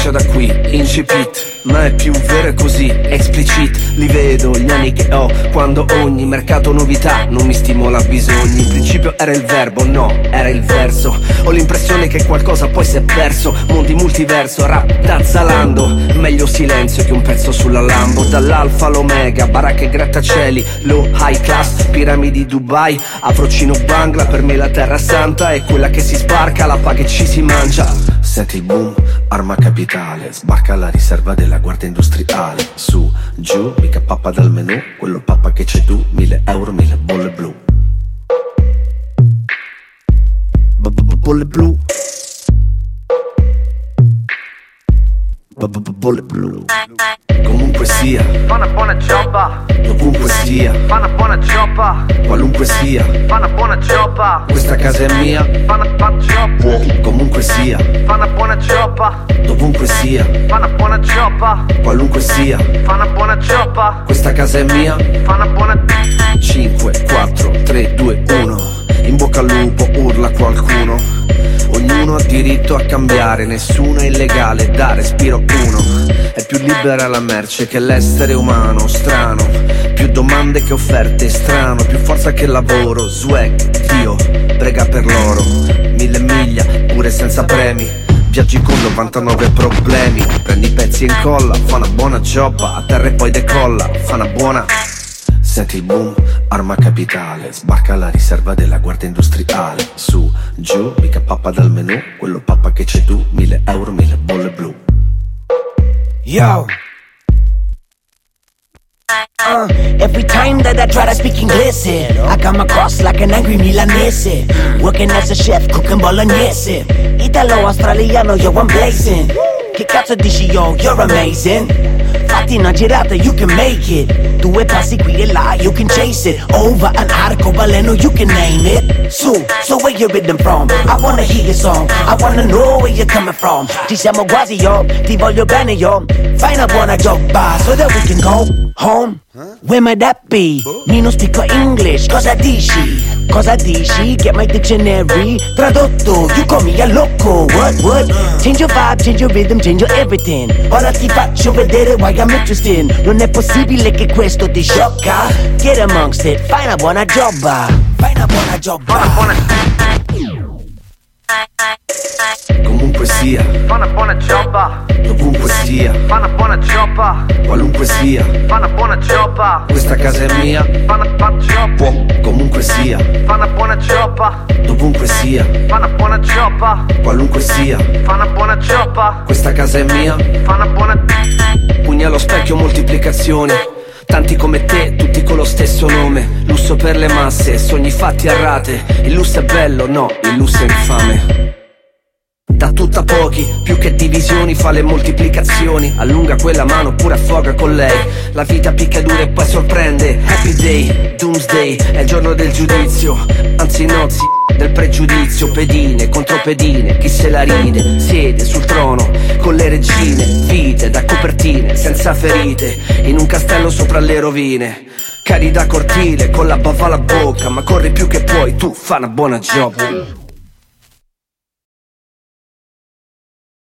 Inizio da qui, incipit, ma è più vero e così, explicit. Li vedo gli anni che ho, quando ogni mercato novità non mi stimola bisogni. In principio era il verbo, no, era il verso. Ho l'impressione che qualcosa poi si è perso. Mondi multiverso, rap da Zalando. Meglio silenzio che un pezzo sulla Lambo. Dall'alfa all'omega, baracche e grattacieli, low high class, piramidi Dubai, Afrocino Bangla. Per me la terra santa è quella che si sbarca, la paga e ci si mangia. Senti il boom, arma capitale, sbarca la riserva della guardia industriale. Su, giù, mica pappa dal menù, quello pappa che c'è tu, 1.000 euro, 1.000 bolle blu. Bolle blu. Bolle blu. Comunque sia, fa una buona giobba. dovunque sia, Fa una buona giobba. qualunque sia, Fa una buona giobba. questa casa è mia. Fa una giobba. Comunque sia, Fa una buona giobba. dovunque sia, Fa una buona giobba. qualunque sia, Fa una buona giobba. questa casa è mia. Fa una buona 5, 4, 3, 2, 1. In bocca al lupo urla qualcuno. Ognuno ha diritto a cambiare, nessuno è illegale, da respiro uno. È più libera la merce che l'essere umano, strano. Più domande che offerte, strano. Più forza che lavoro, swag, Dio, prega per loro. 1000 miglia, pure senza premi. Viaggi con 99 problemi. Prendi i pezzi e incolla, fa una buona giobba. A terra e poi decolla, fa una buona. Senti il boom, arma capitale, sbarca la riserva della guardia industriale. Su, giù, mica pappa dal menù, quello pappa che c'è tu, 1.000 euro, 1.000 bolle blu. Yo. Every time that I try to speak English, I come across like an angry Milanese. Working as a chef, cooking bolognese. Italo-australiano, yo, I'm blazing. Che cazzo dici, yo, you're amazing. Fatti una girata, you can make it. 2 passi qui e là, you can chase it. Over an arcobaleno, you can name it. So where you rhythm from? I wanna hear your song, I wanna know where you're coming from. Ci siamo quasi, yo, ti voglio bene, yo. Fai una buona giobba, so that we can go home. Where might that be? Mi non spiego English, cosa dici? Cosa dici? Get my dictionary tradotto, you call me a loco. What? Change your vibe, change your rhythm, change your everything. Ora ti faccio vedere why I'm interested. Non è possibile che questo ti sciocca. Get amongst it, fai una buona giobba. Fai una buona giobba. Comunque sia, Fa una buona giobba. dovunque sia, Fa una buona giobba. qualunque sia, Fa una buona giobba. questa casa è mia. Fa una giobba. Comunque sia, Fa una buona giobba. dovunque sia, Fa una buona giobba. qualunque sia, Fa una buona giobba. questa casa è mia. Fa una buona. Pugni allo specchio, moltiplicazione. Tanti come te, tutti con lo stesso nome. Lusso per le masse, sogni fatti a rate. Il lusso è bello, no, il lusso è infame. Da tutto a pochi, più che divisioni fa le moltiplicazioni. Allunga quella mano oppure affoga con lei. La vita picca dura e poi sorprende. Happy day, doomsday, è il giorno del giudizio. Anzi nozzi del pregiudizio. Pedine contro pedine, chi se la ride. Siede sul trono con le regine. Vite da copertine, senza ferite. In un castello sopra le rovine. Cari da cortile, con la bava alla bocca. Ma corri più che puoi, tu fa una buona job.